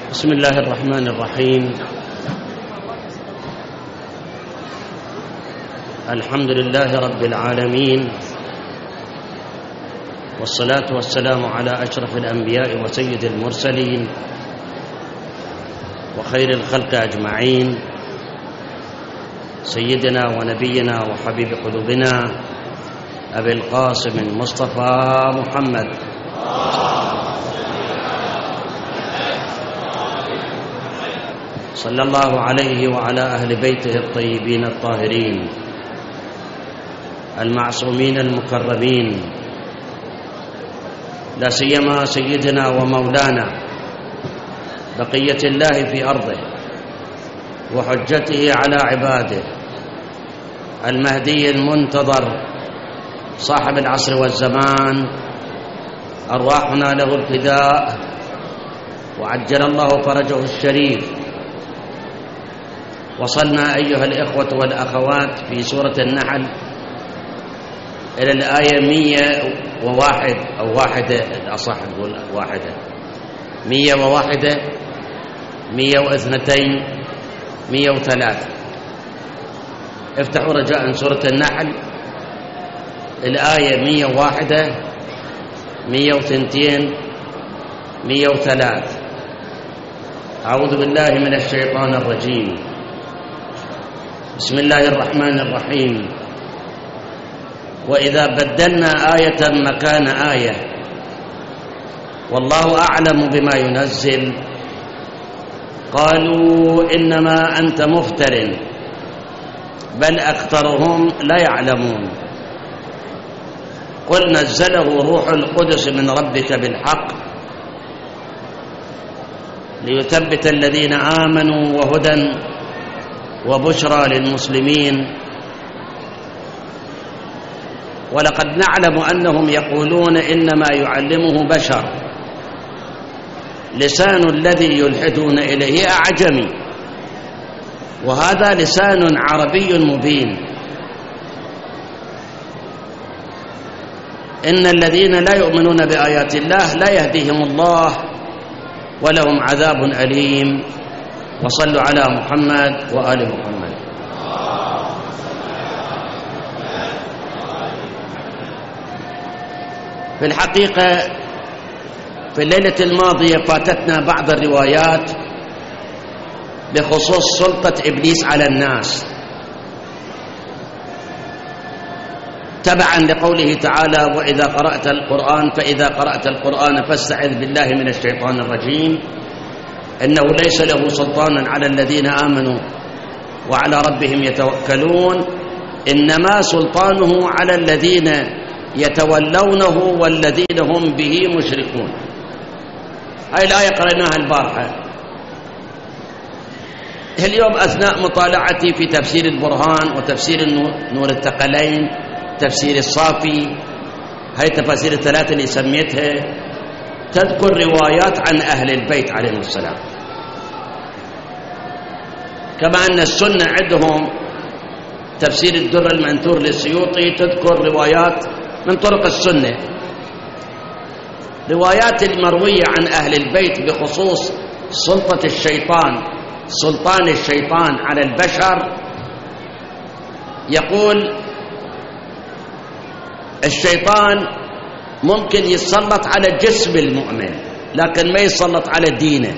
بسم الله الرحمن الرحيم. الحمد لله رب العالمين، والصلاة والسلام على أشرف الأنبياء وسيد المرسلين وخير الخلق أجمعين، سيدنا ونبينا وحبيب قلوبنا أبي القاسم المصطفى محمد صلى الله عليه وعلى أهل بيته الطيبين الطاهرين المعصومين المكرمين، لا سيما سيدنا ومولانا بقية الله في أرضه وحجته على عباده، المهدي المنتظر صاحب العصر والزمان، أرواحنا له الفداء وعجل الله فرجه الشريف. وصلنا أيها الإخوة والأخوات في سورة النحل إلى الآية 101 أو واحدة، الأصح نقول واحدة، 101 102 103. افتحوا رجاء سورة النحل الآية 101 102 103. أعوذ بالله من الشيطان الرجيم. بسم الله الرحمن الرحيم. وإذا بدلنا آية مكان آية والله أعلم بما ينزل قالوا إنما أنت مفتر بل أكثرهم لا يعلمون قل نزله روح القدس من ربك بالحق ليثبت الذين آمنوا وهدى وبشرى للمسلمين. ولقد نعلم أنهم يقولون إنما يعلمه بشر، لسان الذي يلحدون إليه أعجمي وهذا لسان عربي مبين. إن الذين لا يؤمنون بآيات الله لا يهديهم الله ولهم عذاب أليم. وصلوا على محمد وآل محمد. في الحقيقة في الليلة الماضية فاتتنا بعض الروايات بخصوص سلطة إبليس على الناس، تبعا لقوله تعالى: وإذا قرأت القرآن فإذا قرأت القرآن فاستعذ بالله من الشيطان الرجيم إنه ليس له سلطان على الذين آمنوا وعلى ربهم يتوكلون إنما سلطانه على الذين يتولونه والذين هم به مشركون. هاي الآية قرأناها البارحة. اليوم أثناء مطالعتي في تفسير البرهان وتفسير نور الثقلين، تفسير الصافي، هاي التفاسير الثلاثة اللي سميتها، تذكر روايات عن أهل البيت عليهم السلام، كما أن السنة عندهم تفسير الدر المنثور للسيوطي تذكر روايات من طرق السنة، روايات المروية عن أهل البيت بخصوص سلطة الشيطان، سلطان الشيطان على البشر. يقول الشيطان ممكن يتسلط على جسم المؤمن لكن ما يتسلط على دينه.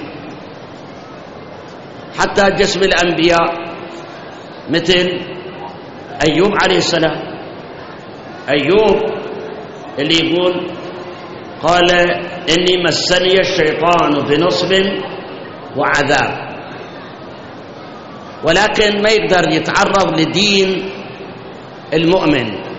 حتى جسم الأنبياء مثل أيوب عليه السلام، أيوب اللي يقول قال إني مسني الشيطان بنصب وعذاب، ولكن ما يقدر يتعرض لدين المؤمن.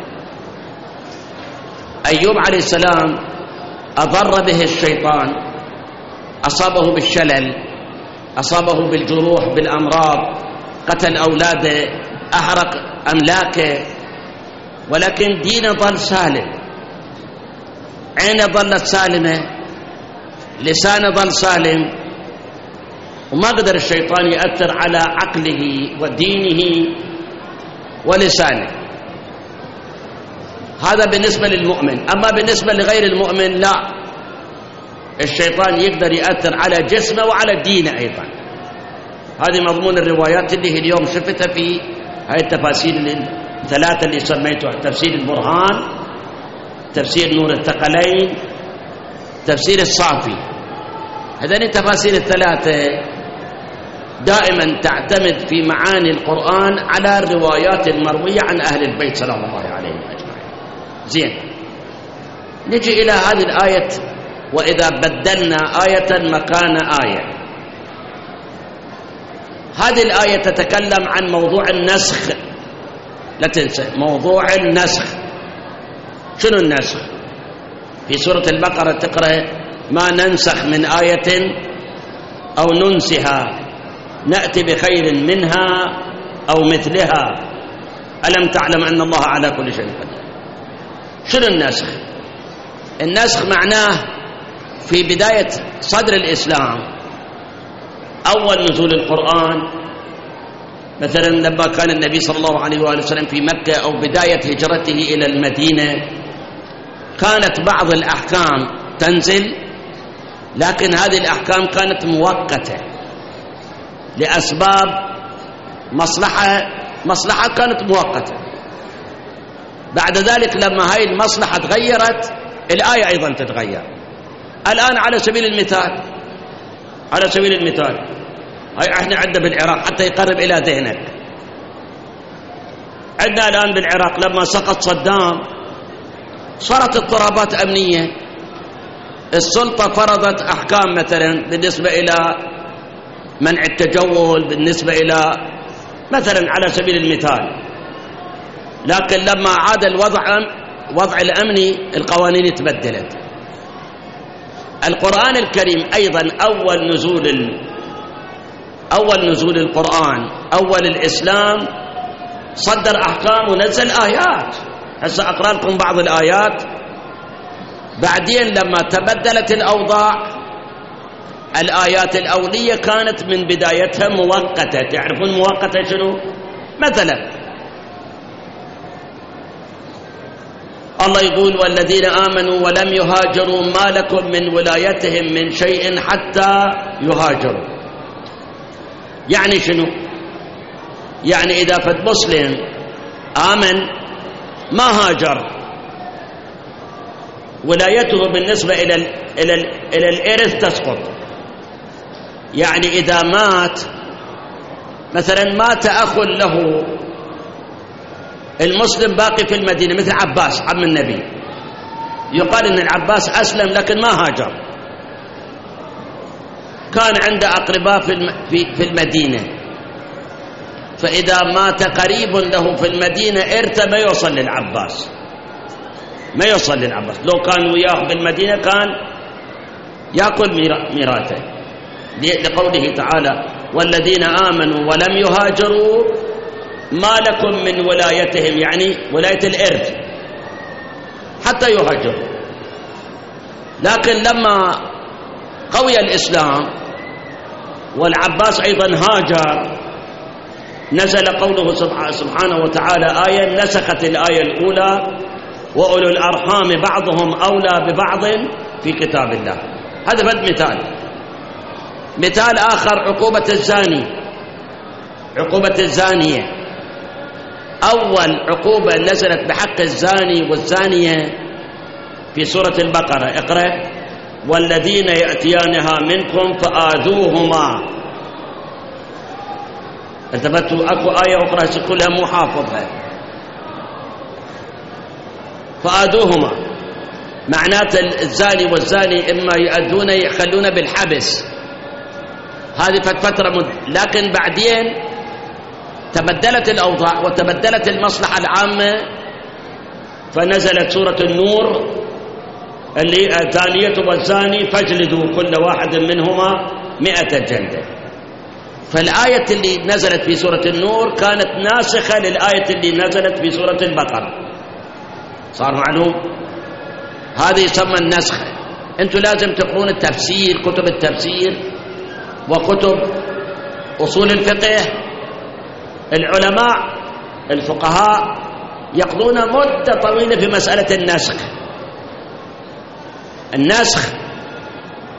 أيوب عليه السلام أضر به الشيطان، أصابه بالشلل، أصابه بالجروح، بالأمراض، قتل أولاده، أحرق أملاكه، ولكن دينه ظل سالم، عينه ظلت سالمة، لسانه ظل سالم، وما قدر الشيطان يأثر على عقله ودينه ولسانه. هذا بالنسبة للمؤمن. أما بالنسبة لغير المؤمن لا، الشيطان يقدر يأثر على جسمه وعلى دينه أيضا. هذه مضمون الروايات اللي هي اليوم شفتها في هاي التفاسير الثلاثة اللي سميتها: تفسير البرهان، تفسير نور الثقلين، تفسير الصافي. هذين التفاسير الثلاثة دائما تعتمد في معاني القرآن على الروايات المروية عن أهل البيت سلام الله عليهم أجمعين. زين، نجي إلى هذه الآية: وإذا بدلنا آية مكان آية. هذه الآية تتكلم عن موضوع النسخ. لا تنسى موضوع النسخ. شنو النسخ؟ في سورة البقرة تقرأ: ما ننسخ من آية أو ننسها نأتي بخير منها أو مثلها ألم تعلم أن الله على كل شيء قدير. شنو النسخ؟ النسخ معناه في بداية صدر الإسلام، أول نزول القرآن، مثلا لما كان النبي صلى الله عليه وآله وسلم في مكة أو بداية هجرته إلى المدينة، كانت بعض الأحكام تنزل، لكن هذه الأحكام كانت مؤقتة لأسباب مصلحة كانت مؤقتة. بعد ذلك لما هاي المصلحة تغيرت، الآية أيضا تتغير. الآن على سبيل المثال هاي احنا عندنا بالعراق حتى يقرب إلى ذهنك. عندنا الآن بالعراق لما سقط صدام صارت اضطرابات أمنية، السلطة فرضت أحكام مثلا بالنسبة إلى منع التجول، بالنسبة إلى مثلا على سبيل المثال. لكن لما عاد الوضع الأمني القوانين تبدلت. القرآن الكريم أيضا أول نزول القرآن، أول الإسلام، صدر أحكام ونزل آيات. هسه أقرأ لكم بعض الآيات. بعدين لما تبدلت الأوضاع، الآيات الأولية كانت من بدايتها مؤقتة. تعرفون مؤقتة شنو؟ مثلا الله يقول: والذين آمنوا ولم يهاجروا ما لكم من ولايتهم من شيء حتى يهاجروا. يعني شنو؟ يعني إذا فد مسلم آمن ما هاجر، ولايته بالنسبة إلى الإرث تسقط. يعني إذا مات مثلا، مات أخ له، المسلم باقي في المدينة مثل عباس عم النبي، يقال إن العباس أسلم لكن ما هاجر، كان عنده أقرباء في المدينة، فإذا مات قريب له في المدينة إرث ما يوصل للعباس، لو كان وياه بالمدينة كان يأكل ميراثه، لقوله تعالى: والذين آمنوا ولم يهاجروا ما لكم من ولايتهم، يعني ولاية الإرث، حتى يهاجروا. لكن لما قوي الإسلام والعباس أيضا هاجر، نزل قوله سبحانه وتعالى آية نسخت الآية الأولى: وأولو الأرحام بعضهم أولى ببعض في كتاب الله. هذا فد مثال آخر: عقوبة الزانية. أول عقوبة نزلت بحق الزاني والزانية في سورة البقرة، اقرأ: والذين يأتيانها منكم فآذوهما. انتبهتوا؟ أكو آية أخرى كلها مو حافظها. فآذوهما معناته الزاني والزاني إما يؤذون يخلون بالحبس، هذه فترة لكن بعدين تبدلت الأوضاع وتبدلت المصلحة العامة، فنزلت سورة النور اللي الزانية والزاني فاجلدوا كل واحد منهما 100 جلدة. فالآية اللي نزلت في سورة النور كانت ناسخة للآية اللي نزلت في سورة البقرة. صار معلوم؟ هذا يسمى النسخ. أنتم لازم تقرون التفسير، كتب التفسير وكتب أصول الفقه. العلماء الفقهاء يقضون مدة طويلة في مسألة النسخ.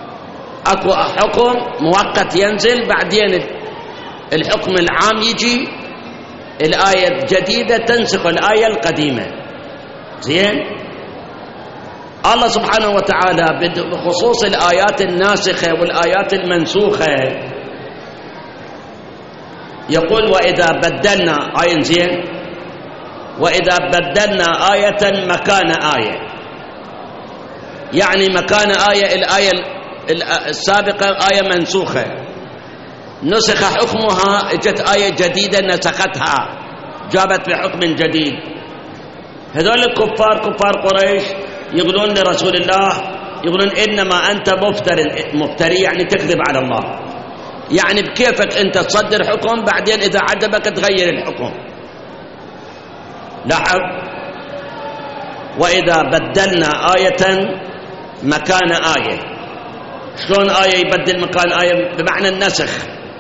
أكو حكم مؤقت ينزل، بعدين الحكم العام يجي، الآية الجديدة تنسخ الآية القديمة. زين. الله سبحانه وتعالى بخصوص الآيات الناسخة والآيات المنسوخة يقول وإذا بدلنا آية، زين، وإذا بدلنا آية مكان آية، يعني مكان آية، الآية السابقة آية منسوخة نسخ حكمها، اجت آية جديدة نسختها، جابت بحكم جديد. هذول الكفار كفار قريش يقولون لرسول الله، يقولون إنما أنت مفتري، يعني تكذب على الله، يعني بكيفك أنت تصدر حكم بعدين إذا عجبك تغير الحكم. لاحظ، وإذا بدلنا آية مكان آية. شلون آية يبدل مكان آية؟ بمعنى النسخ.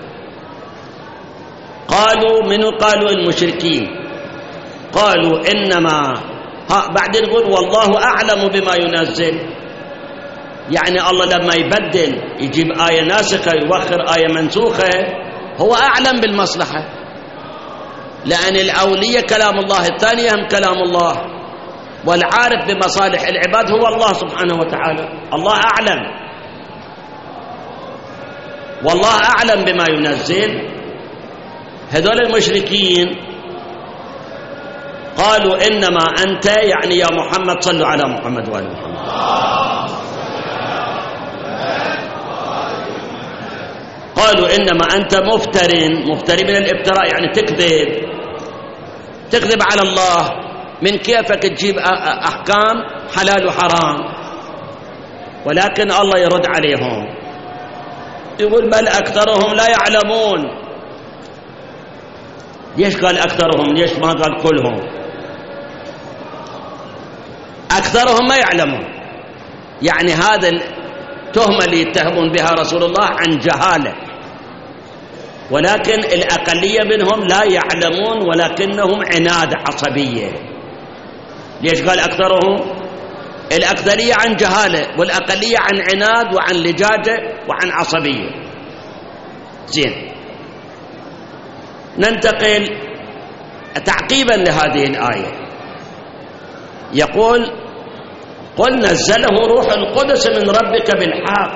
قالوا، منو قالوا؟ المشركين. قالوا إنما بعدين يقول والله أعلم بما ينزل، يعني الله لما يبدل يجيب آية ناسخة يوخر آية منسوخة هو أعلم بالمصلحة، لأن الأولية كلام الله، الثانية هم كلام الله، والعارف بمصالح العباد هو الله سبحانه وتعالى. الله أعلم، والله أعلم بما ينزل. هذول المشركين قالوا إنما أنت، يعني يا محمد، صلوا على محمد وآل محمد، قالوا إنما أنت مفتري من الابتراء، يعني تكذب على الله، من كيفك تجيب أحكام حلال وحرام. ولكن الله يرد عليهم يقول بل أكثرهم لا يعلمون. ليش قال أكثرهم؟ ليش ما قال كلهم؟ أكثرهم ما يعلمون، يعني هذا التهمة اللي يتهمون بها رسول الله عن جهالة، ولكن الأقلية منهم لا يعلمون ولكنهم عناد عصبية. ليش قال أكثرهم؟ الأكثرية عن جهالة والأقلية عن عناد وعن لجاجة وعن عصبية. زين، ننتقل تعقيبا لهذه الآية. يقول قل نزله روح القدس من ربك بالحق،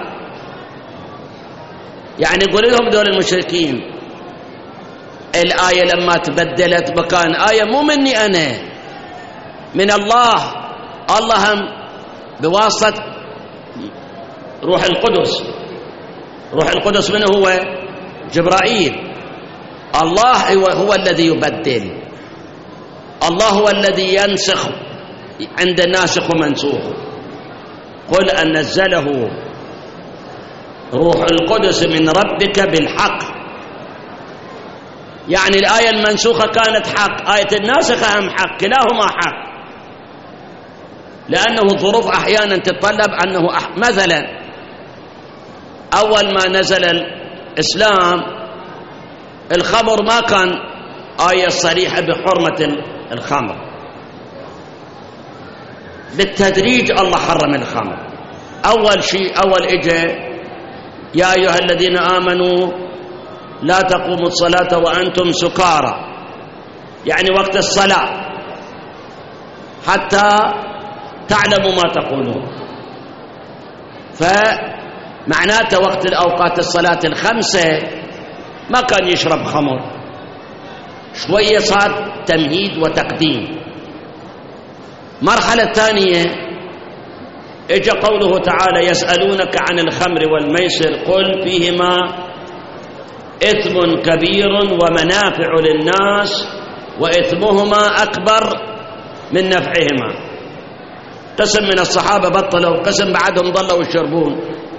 يعني يقول لهم دول المشركين الآية لما تبدلت مكان آية مو مني أنا، من الله. الله هم بواسطة روح القدس. روح القدس من هو؟ جبرائيل. الله هو الذي يبدل، الله هو الذي ينسخ، عند ناسخ ومنسوخ. قل أن نزله روح القدس من ربك بالحق، يعني الآية المنسوخة كانت حق، آية الناسخة هم حق، كلاهما حق، لأنه الظروف أحيانا تتطلب أنه مثلا أول ما نزل الإسلام الخمر ما كان آية صريحة بحرمة الخمر، بالتدريج الله حرم الخمر. أول شيء أول إجا يا أيها الذين آمنوا لا تقوموا الصلاة وأنتم سكارى، يعني وقت الصلاة حتى تعلموا ما تقولون، فمعناته وقت الأوقات الصلاة الخمسة ما كان يشرب خمر، شوية صار تمهيد وتقديم. مرحلة ثانية اجى قوله تعالى يسألونك عن الخمر والميسر قل فيهما إثم كبير ومنافع للناس وإثمهما أكبر من نفعهما. قسم من الصحابة بطلوا، قسم بعدهم ضلوا يشربون،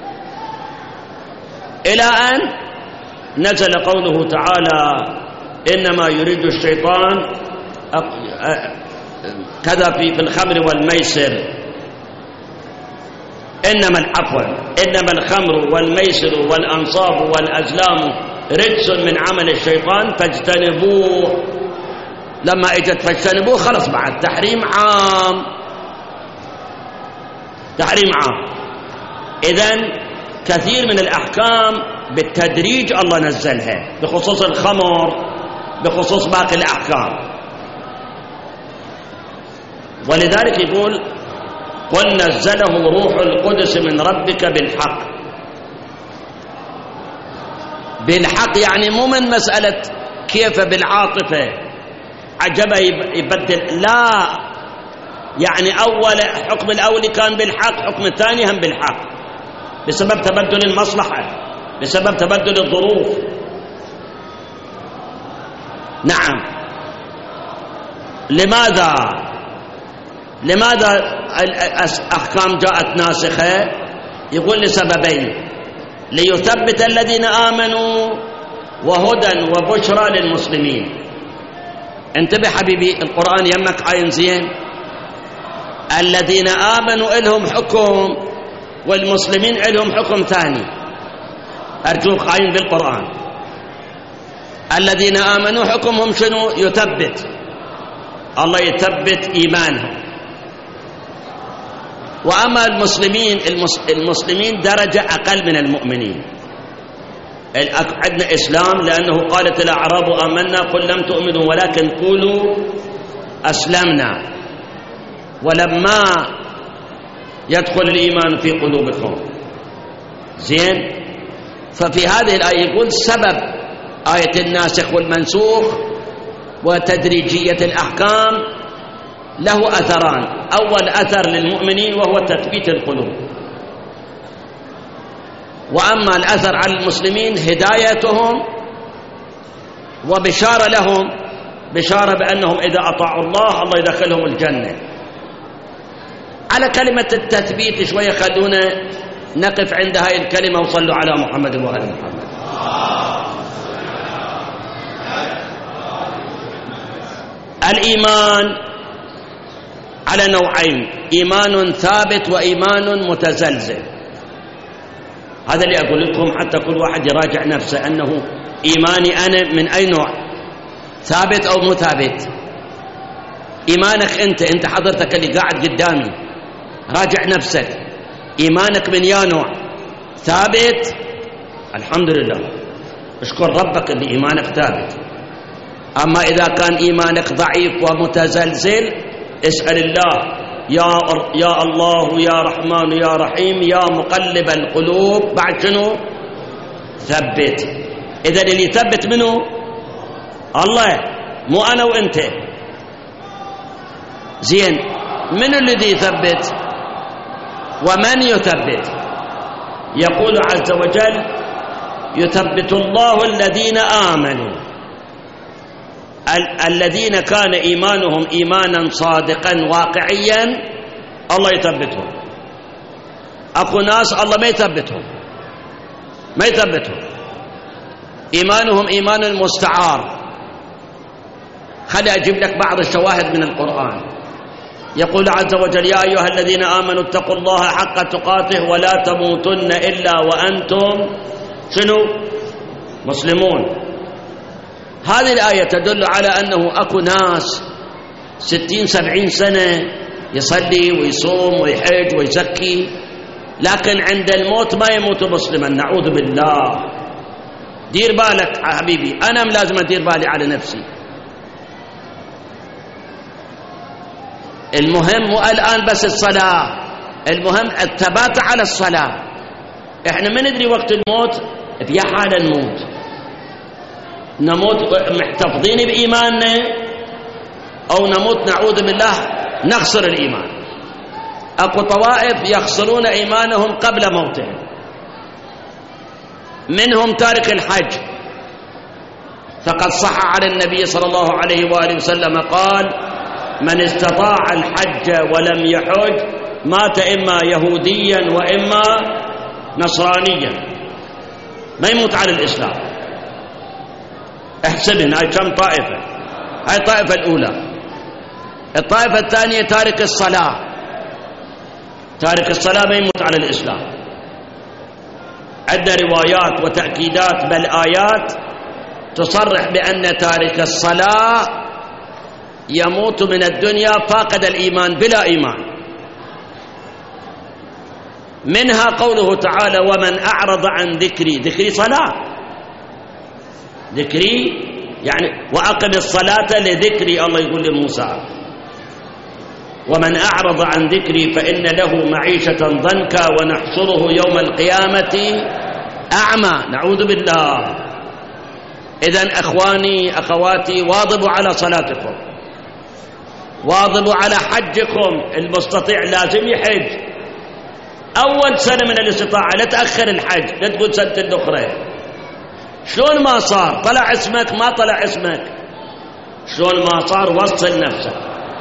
إلى أن نزل قوله تعالى إنما يريد الشيطان كذا في الخمر والميسر، إنما الخمر والميسر والأنصاب والأزلام رجس من عمل الشيطان فاجتنبوه. لما اجت فاجتنبوه خلص بعد تحريم عام، تحريم عام. إذن كثير من الأحكام بالتدريج الله نزلها، بخصوص الخمر، بخصوص باقي الأحكام. ولذلك يقول قل نزله روح القدس من ربك بالحق. بالحق يعني مو من مسألة كيف بالعاطفة عجبه يبدل، لا، يعني أول حكم الأول كان بالحق، حكم الثاني هم بالحق، بسبب تبدل المصلحة، بسبب تبدل الظروف. نعم. لماذا الأحكام جاءت ناسخة؟ يقول لسببين: ليثبت الذين آمنوا وهدى وبشرى للمسلمين. انتبه حبيبي، القرآن يمك عين زين. الذين آمنوا إلهم حكم والمسلمين إلهم حكم ثاني، أرجوك عين بالقرآن. الذين آمنوا حكمهم شنو؟ يثبت، الله يثبت إيمانهم. وأما المسلمين درجة أقل من المؤمنين. عندنا إسلام لأنه قالت الأعراب آمنا قل لم تؤمنوا ولكن قولوا أسلمنا ولما يدخل الإيمان في قلوبكم. زين. ففي هذه الآية يقول سبب آية الناسخ والمنسوخ وتدريجية الأحكام له أثران: أول أثر للمؤمنين وهو تثبيت القلوب، وأما الأثر على المسلمين هدايتهم وبشارة لهم، بشارة بأنهم إذا أطاعوا الله يدخلهم الجنة. على كلمة التثبيت شوية خلونا نقف عند هاي الكلمة وصلوا على محمد وآل محمد. الإيمان على نوعين: إيمان ثابت وإيمان متزلزل. هذا اللي أقول لكم حتى كل واحد يراجع نفسه أنه إيماني أنا من أي نوع، ثابت أو مو ثابت. إيمانك أنت حضرتك اللي قاعد قدامي، راجع نفسك، إيمانك من يا نوع؟ ثابت؟ الحمد لله، اشكر ربك اللي إيمانك ثابت. أما إذا كان إيمانك ضعيف ومتزلزل، اسأل الله يا الله يا رحمن يا رحيم يا مقلب القلوب، بعد شنو؟ ثبت. إذا اللي يثبت منه الله، مو أنا وإنت. زين، من الذي يثبت ومن يثبت؟ يقول عز وجل: يثبت الله الذين آمنوا. الذين كان إيمانهم إيمانا صادقا واقعيا الله يثبتهم. أكو ناس الله ما يثبتهم، إيمانهم إيمان مستعار. خلي أجيب لك بعض الشواهد من القرآن. يقول عز وجل: يا أيها الذين آمنوا اتقوا الله حق تقاته ولا تموتن إلا وأنتم شنو؟ مسلمون. هذه الآية تدل على أنه أكو ناس 60-70 سنة يصلي ويصوم ويحج ويزكي، لكن عند الموت ما يموت مسلما، نعوذ بالله. دير بالك حبيبي، أنا لازم أدير بالي على نفسي. المهم مو الآن بس الصلاة، المهم الثبات على الصلاة. إحنا ما ندري وقت الموت في حال نموت محتفظين بإيماننا أو نموت نعوذ بالله نخسر الإيمان. أكو طوائف يخسرون إيمانهم قبل موتهم، منهم تارك الحج. فقد صح على النبي صلى الله عليه وآله وسلم قال: من استطاع الحج ولم يحج مات إما يهوديا وإما نصرانيا، ما يموت على الإسلام. احسبن هاي كم طائفة؟ هاي الطائفة الأولى. الطائفة الثانية تارك الصلاة، تارك الصلاة ما يموت على الإسلام. عندنا روايات وتأكيدات بل آيات تصرح بأن تارك الصلاة يموت من الدنيا فاقد الإيمان بلا إيمان. منها قوله تعالى ومن أعرض عن ذكري، ذكري صلاة، ذكري يعني وأقم الصلاة لذكري، الله يقول لموسى ومن أعرض عن ذكري فإن له معيشة ضنكا ونحشره يوم القيامة أعمى، نعوذ بالله. إذن أخواني أخواتي واظبوا على صلاتكم، واظبوا على حجكم، المستطيع لازم يحج أول سنة من الاستطاعة، لا تأخر الحج، لا تقول سنة الأخرى. شلون ما صار طلع اسمك ما طلع اسمك، شلون ما صار وصل نفسك.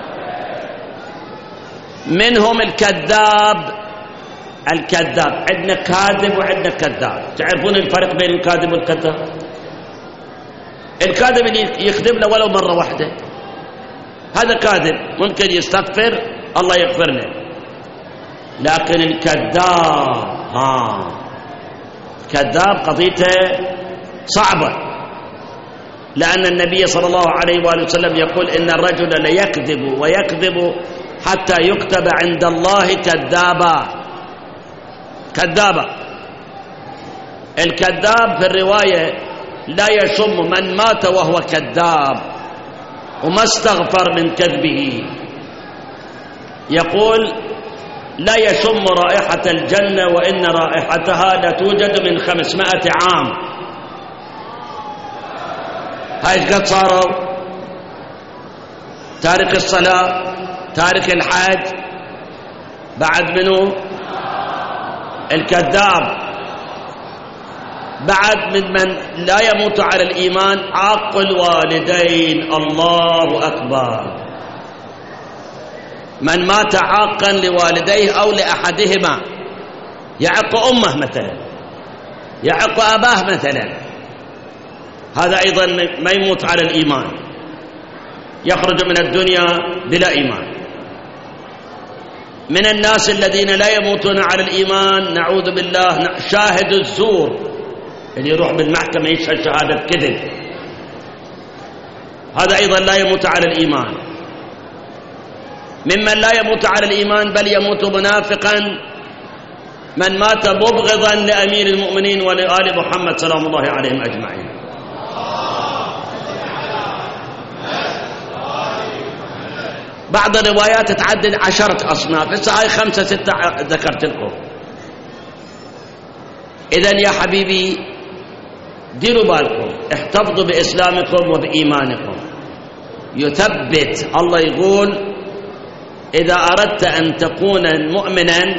منهم الكذاب، الكذاب عندنا كاذب وعندنا كذاب. تعرفون الفرق بين الكاذب والكذاب؟ الكاذب اللي يكذب له ولو مرة واحدة هذا كاذب، ممكن يستغفر الله يغفر له. لكن الكذاب كذاب قضيته صعبة، لأن النبي صلى الله عليه وآله وسلم يقول إن الرجل ليكذب ويكذب حتى يكتب عند الله كذابا. كذابا الكذاب في الرواية لا يشم من مات وهو كذاب وما استغفر من كذبه. يقول لا يشم رائحة الجنة وإن رائحتها لتوجد من 500 عام. هاي قد صاروا تارك الصلاة، تارك الحج، بعد منه الكذاب، بعد من لا يموت على الإيمان عاق الوالدين. الله أكبر. من مات عاقا لوالديه أو لأحدهما، يعق أمه مثلا، يعق أباه مثلا، هذا أيضا ما يموت على الإيمان، يخرج من الدنيا بلا إيمان. من الناس الذين لا يموتون على الإيمان نعوذ بالله شاهد الزور، اللي يروح بالمحكمة يشهد شهادة كذب، هذا أيضا لا يموت على الإيمان. ممن لا يموت على الإيمان بل يموت منافقا من مات مبغضا لأمير المؤمنين ولآل محمد سلام الله عليهم أجمعين. بعض الروايات تعدد 10 أصناف، بس هاي 5 6 ذكرت لكم. إذن يا حبيبي ديروا بالكم، احتفظوا بإسلامكم وبإيمانكم، يثبت. الله يقول إذا أردت أن تكون مؤمنا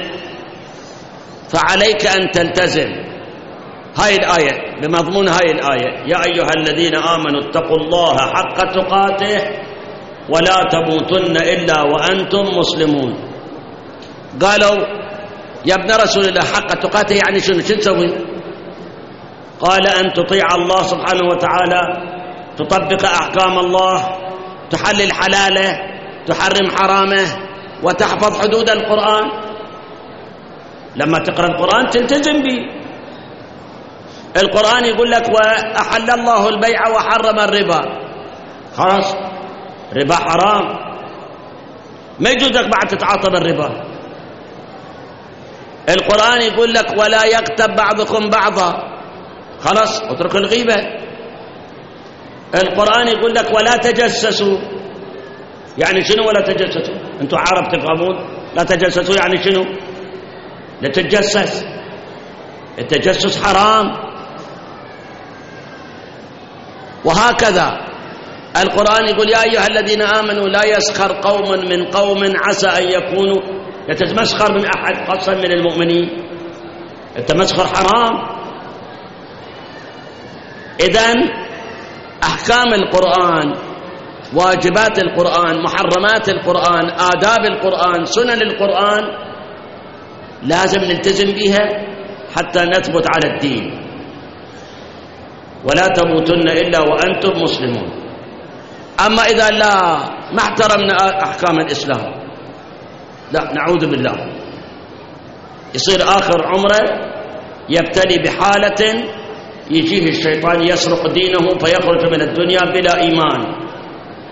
فعليك أن تلتزم. هاي الآية بمضمون هاي الآية يا أيها الذين آمنوا اتقوا الله حق تقاته ولا تموتن إلا وأنتم مسلمون. قالوا يا ابن رسول الله حق تقاته يعني شنو تسوي؟ قال أن تطيع الله سبحانه وتعالى، تطبق أحكام الله، تحلل حلاله، تحرم حرامه، وتحفظ حدود القرآن. لما تقرأ القرآن تلتزم به. القرآن يقول لك وأحل الله البيع وحرم الربا، خلاص ربا حرام، ما يجوز لك بعد تتعاطى بالربا. القرآن يقول لك ولا يغتب بعضكم بعضا، خلاص اترك الغيبة. القرآن يقول لك ولا تجسسوا، يعني شنو ولا تجسسوا؟ انتم عرب تفهمون؟ لا تجسسوا يعني شنو؟ لا تتجسس، التجسس حرام. وهكذا القرآن يقول يا أيها الذين آمنوا لا يسخر قوم من قوم عسى أن يكونوا، لا تتمسخر من أحد خاصة من المؤمنين، التمسخر حرام. إذن أحكام القرآن، واجبات القرآن، محرمات القرآن، آداب القرآن، سنن القرآن لازم نلتزم بها حتى نثبت على الدين. ولا تموتن إلا وأنتم مسلمون. أما إذا لا ما احترمنا أحكام الإسلام، لا نعوذ بالله، يصير آخر عمره يبتلي بحالة يجيه الشيطان يسرق دينه فيخرج من الدنيا بلا إيمان.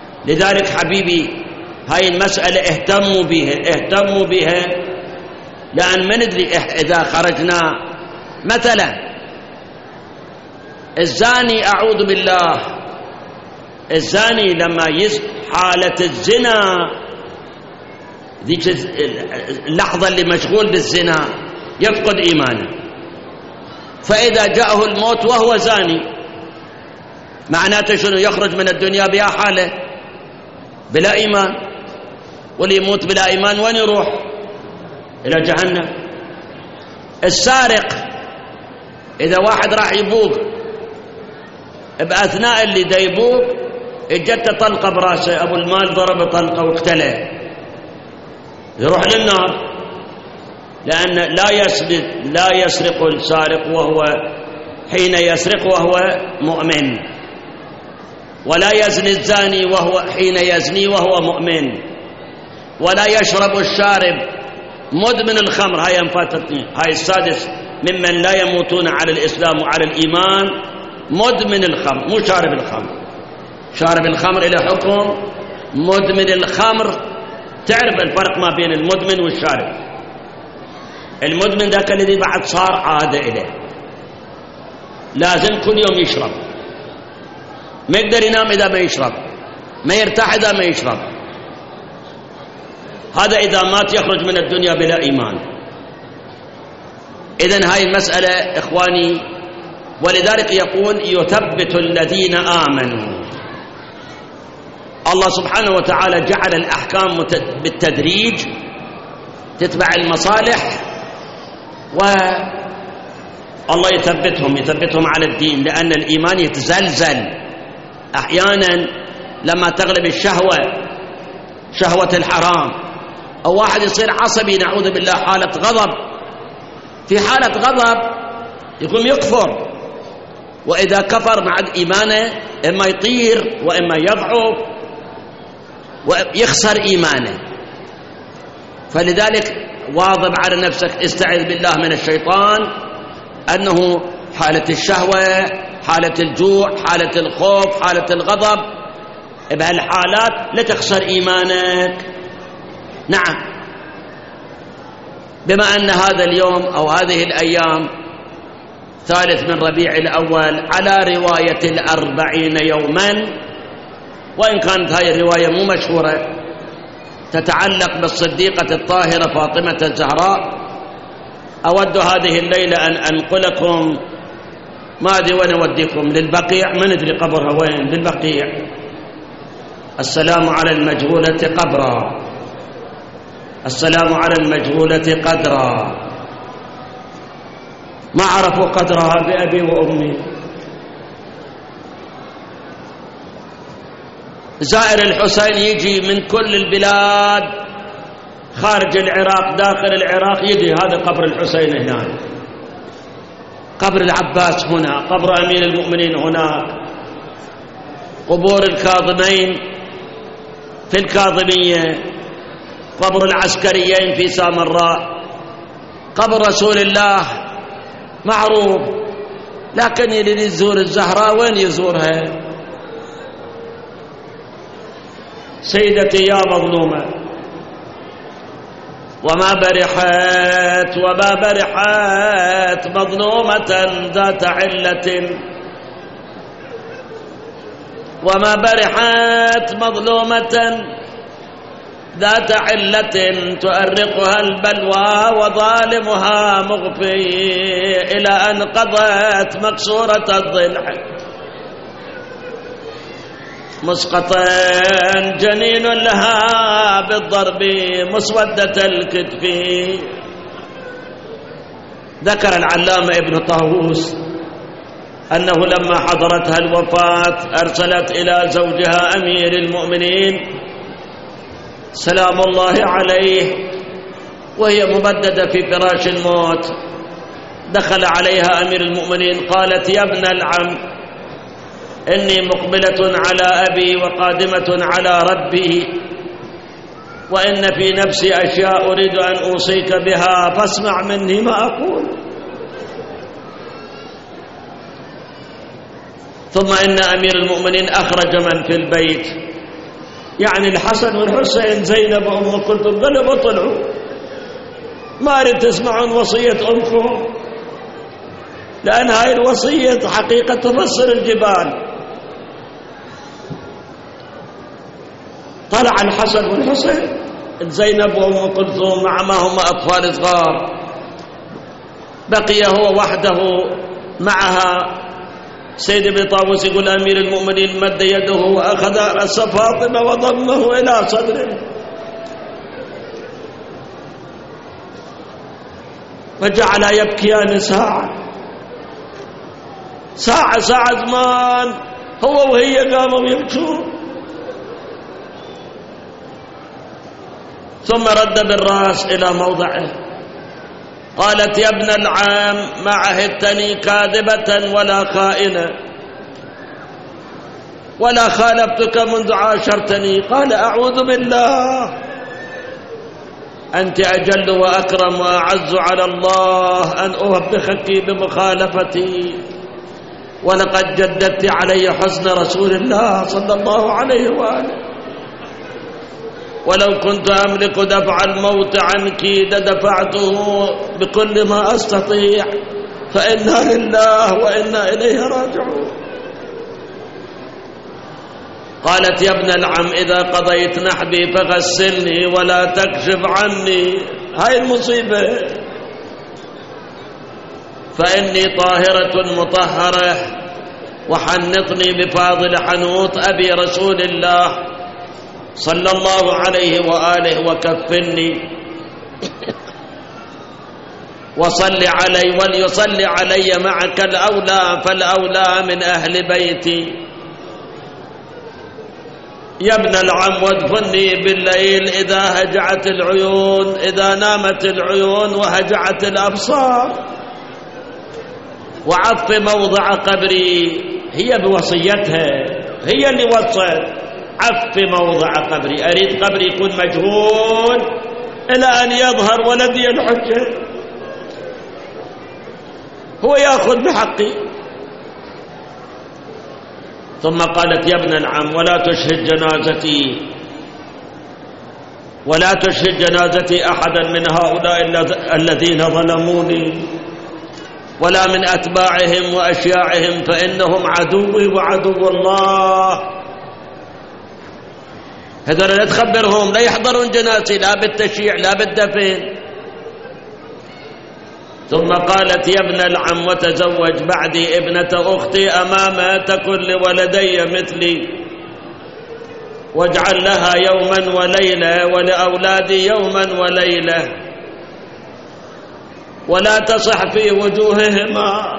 لذلك حبيبي هاي المسألة اهتموا بها، اهتموا بها، لأن ما ندري إذا خرجنا مثلا الزاني، أعوذ بالله، الزاني لما حالة الزنا، ذيك اللحظة اللي مشغول بالزنا يفقد إيمانه، فإذا جاءه الموت وهو زاني معناته شنو؟ يخرج من الدنيا بها حالة بلا إيمان، واللي يموت بلا إيمان وين يروح؟ إلى جهنم. السارق إذا واحد راح يبوق بأثناء اللي دا يبوق اجت طلقة براسه، أبو المال ضرب طلقة واقتله، يروح للنار، لأن لا يسرق السارق وهو حين يسرق وهو مؤمن، ولا يزني الزاني وهو حين يزني وهو مؤمن، ولا يشرب الشارب مدمن الخمر، هاي انفاتتني، هاي السادس ممن لا يموتون على الإسلام وعلى الإيمان، مدمن الخمر، مو شارب الخمر. شارب الخمر إلى حكم، مدمن الخمر تعرف الفرق ما بين المدمن والشارب. المدمن ذاك الذي بعد صار عادة إليه، لازم كل يوم يشرب، ما يقدر ينام إذا ما يشرب، ما يرتاح إذا ما يشرب، هذا إذا مات يخرج من الدنيا بلا إيمان. إذن هاي المسألة إخواني، ولذلك يقول يثبت الذين آمنوا. الله سبحانه وتعالى جعل الأحكام بالتدريج تتبع المصالح، والله يثبتهم على الدين، لأن الإيمان يتزلزل أحيانا لما تغلب الشهوة، شهوة الحرام، أو واحد يصير عصبي نعوذ بالله، حالة غضب، في حالة غضب يقوم يكفر، وإذا كفر مع إيمانه إما يطير وإما يضعف ويخسر إيمانه. فلذلك واظب على نفسك، استعذ بالله من الشيطان، أنه حالة الشهوة، حالة الجوع، حالة الخوف، حالة الغضب، بهالحالات لا تخسر إيمانك. نعم، بما أن هذا اليوم أو هذه الأيام 3 من ربيع الأول على رواية 40 يوما، وإن كانت هذه الرواية مو مشهورة، تتعلق بالصديقة الطاهرة فاطمة الزهراء، أود هذه الليلة أن أنقلكم، ما أدري وين أوديكم، للبقيع، ما ندري قبرها وين، للبقيع. السلام على المجهولة قبرا، السلام على المجهولة قدرا، ما عرفوا قدرها بأبي وأمي. زائر الحسين يجي من كل البلاد، خارج العراق، داخل العراق، يجي هذا قبر الحسين هناك، قبر العباس هنا، قبر أمير المؤمنين هناك، قبور الكاظمين في الكاظمية، قبر العسكريين في سامراء، قبر رسول الله معروف. لكن يريد يزور الزهراء، وين يزورها؟ سيدتي يا مظلومة، وما برحت مظلومة ذات علة، وما برحت مظلومة ذات علة تؤرقها البلوى، وظالمها مغفي إلى أن قضت مكسورة الضلع، مسقطا جنين لها بالضرب مسودة الكتف. ذكر العلامة ابن طاووس أنه لما حضرتها الوفاة أرسلت إلى زوجها أمير المؤمنين سلام الله عليه، وهي مبددة في فراش الموت، دخل عليها أمير المؤمنين، قالت: يا ابن العم، إني مقبلة على أبي وقادمة على ربي، وإن في نفسي أشياء أريد أن أوصيك بها، فاسمع مني ما أقول. ثم إن أمير المؤمنين أخرج من في البيت، يعني الحسن والحسين، زينب وأم كلثوم، قالوا طلعوا، ما أريد تسمعون وصية أمكم، لأن هاي الوصية حقيقة تبصر الجبال. طلع الحسن والحسين، زينب وأم كلثوم مع ما هم أطفال صغار، بقي هو وحده معها. سيد بن طاووس يقول أمير المؤمنين مد يده وأخذ رأس فاطمة وضمه إلى صدره، فجعل يبكيان ساعة زمان، هو وهي قاموا يبكون. ثم رد بالرأس إلى موضعه. قالت يا ابن العام ما عهدتني كاذبة ولا خائنة ولا خالفتك منذ عاشرتني. قال أعوذ بالله، أنت أجل وأكرم وأعز على الله أن أوبخك بمخالفتي، ولقد جددت علي حسن رسول الله صلى الله عليه وآله، ولو كنت أملك دفع الموت عنك لدفعته بكل ما أستطيع، فإنا لله وإنا إليه راجعون. قالت يا ابن العم إذا قضيت نحبي فغسلني ولا تكشف عني، هاي المصيبة، فإني طاهرة مطهرة، وحنطني بفاضل حنوط أبي رسول الله صلى الله عليه وآله، وكفني وصل علي وليصلي علي معك الأولى فالأولى من أهل بيتي. يا ابن العم وادفني بالليل إذا هجعت العيون، إذا نامت العيون وهجعت الأبصار، وعف موضع قبري. هي بوصيتها، هي اللي وصت عف موضع قبري، أريد قبري يكون مجهول إلى أن يظهر ولدي الحجة، هو يأخذ بحقي. ثم قالت يا ابن العم ولا تشهد جنازتي، ولا تشهد جنازتي أحدا من هؤلاء الذين ظلموني ولا من أتباعهم وأشياعهم، فإنهم عدوي وعدو الله. هذول لا تخبرهم، لا يحضرون جنازتي، لا بالتشييع لا بالدفن. ثم قالت يا ابن العم وتزوج بعدي ابنة أختي أمامها تكن لولدي مثلي، واجعل لها يوما وليلة ولأولادي يوما وليلة، ولا تصح في وجوههما،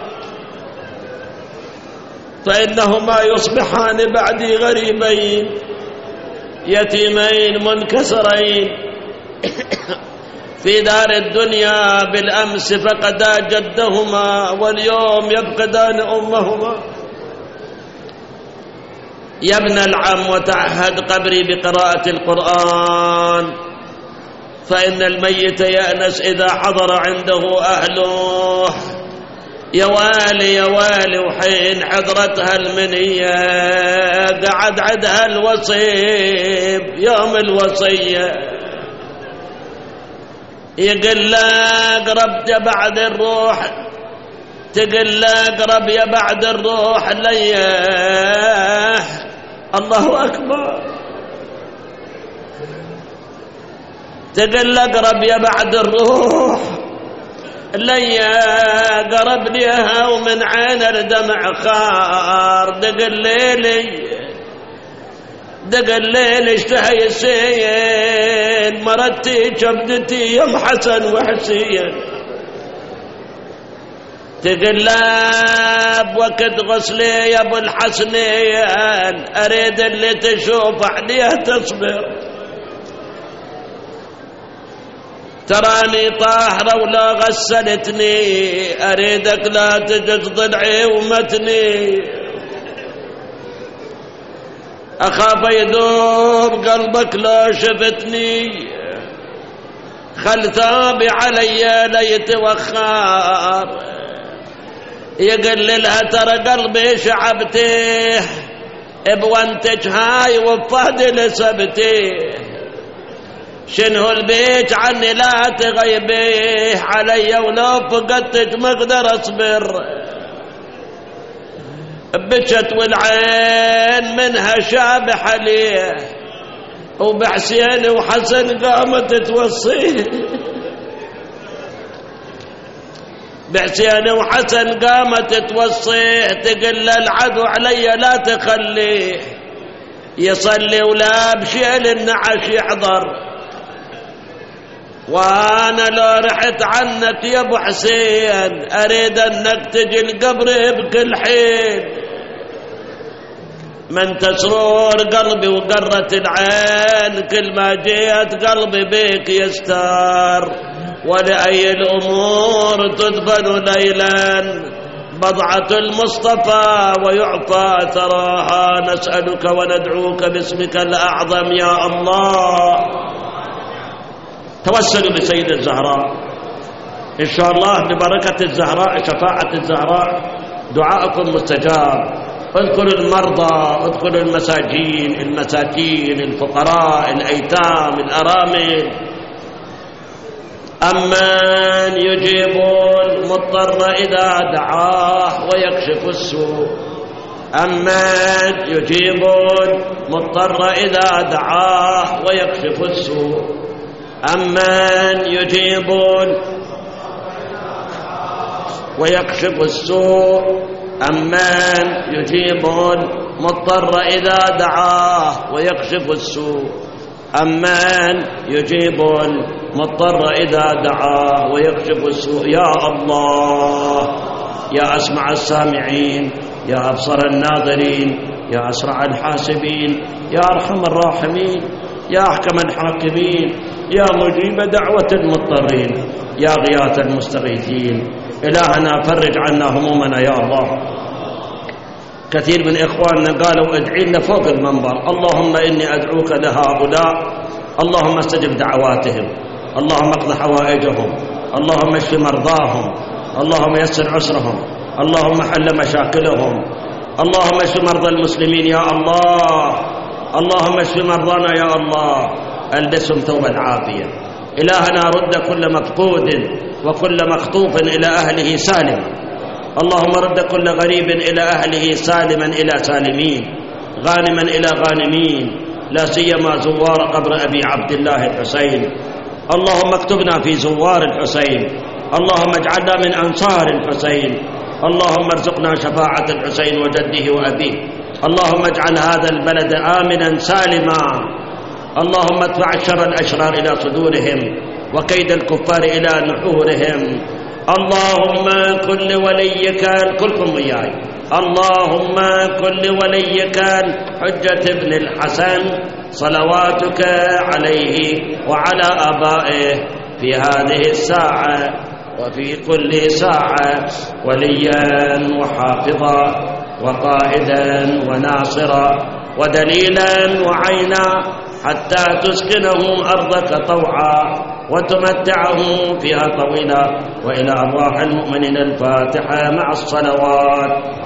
فإنهما يصبحان بعدي غريبين يتيمين منكسرين في دار الدنيا، بالأمس فقدا جدهما واليوم يفقدان أمهما. يا ابن العم وتعهد قبري بقراءة القرآن، فإن الميت يأنس إذا حضر عنده أهله. يا والي يا والي، وحين حضرتها المنية قعد عدها الوصيب يوم الوصية، يقول لا قرب يا بعد الروح، تقول لا قرب يا بعد الروح ليح. الله أكبر. تقول لا قرب يا بعد الروح ليا، قرب ليها ومن عين الدمع خار. دق الليل اشتهي السين، مرتي كبدتي يم حسن وحسين. تقلب وقت غسلي يا ابو الحسنين، اريد اللي تشوف عليها تصبر. تراني طاهرة ولا غسلتني، اريدك لا تجد ضلعي ومتني. أخاف يذوب قلبك لا شفتني، خل ثابي علي ليتوخر. يقللها ترى قلبي شعبته، بوانتج هاي وفهد لسبته. شنو البيت عني لا تغيبيه علي ولو فقدتك ما اقدر اصبر. بكت والعين منها شابح عليه وبحسين وحسن قامت توصيه. بحسين وحسن قامت توصيه تقل العدو علي لا تخليه يصلي ولا بشيل النعش يحضر. وانا لو رحت عنك يا ابو حسين اريد انك تجي لقبري بكل حين. من تسرور قلبي وقرت العين كل ما جيت قلبي بيك يستار. ولأي الأمور تدفن ليلا بضعة المصطفى ويعطى ثراها. نسألك وندعوك باسمك الأعظم يا الله. توسلوا بسيد الزهراء إن شاء الله ببركة الزهراء شفاعة الزهراء دعاءكم مستجاب. اذكروا المرضى، اذكروا المساجين المساكين الفقراء الأيتام الأرامل. أمن يجيب المضطر إذا دعاه ويكشف السوء. أمن يجيب المضطر إذا دعاه ويكشف السوء. أمن يجيب ويكشف السوء. أمن يجيب المضطر إذا دعاه ويكشف السوء. أمن يجيب المضطر إذا دعاه ويكشف السوء. يا الله يا أسمع السامعين يا أبصر الناظرين يا أسرع الحاسبين يا أرحم الراحمين يا أحكم الحاكمين يا مجيب دعوة المضطرين يا غياث المستغيثين. إلهنا فرج عنا همومنا يا الله. كثير من إخواننا قالوا ادعي لنا فوق المنبر. اللهم إني أدعوك لهؤلاء اللهم استجب دعواتهم، اللهم اقض حوائجهم، اللهم اشف مرضاهم، اللهم يسر عسرهم، اللهم حل مشاكلهم، اللهم اشف مرضى المسلمين يا الله، اللهم اشف مرضانا يا الله، البسهم ثوب العافية. إلهنا رد كل مفقود وكل مخطوف إلى أهله سالم. اللهم رد كل غريب إلى أهله سالما إلى سالمين، غانما إلى غانمين، لا سيما زوار قبر أبي عبد الله الحسين. اللهم اكتبنا في زوار الحسين، اللهم اجعلنا من أنصار الحسين، اللهم ارزقنا شفاعة الحسين وجده وأبيه. اللهم اجعل هذا البلد آمنا سالما. اللهم ادفع شر الأشرار إلى صدورهم وكيد الكفار إلى نحورهم. اللهم كن لوليك كلكم وياي، اللهم كن لوليك حجة ابن الحسن صلواتك عليه وعلى آبائه في هذه الساعة وفي كل ساعة وليا وحافظا وقائدا وناصرا ودليلا وعينا حتى تسكنهم أرضك طوعا وتمتعهم فيها طويلا. وإلى أرواح المؤمنين الفاتحة مع الصلوات.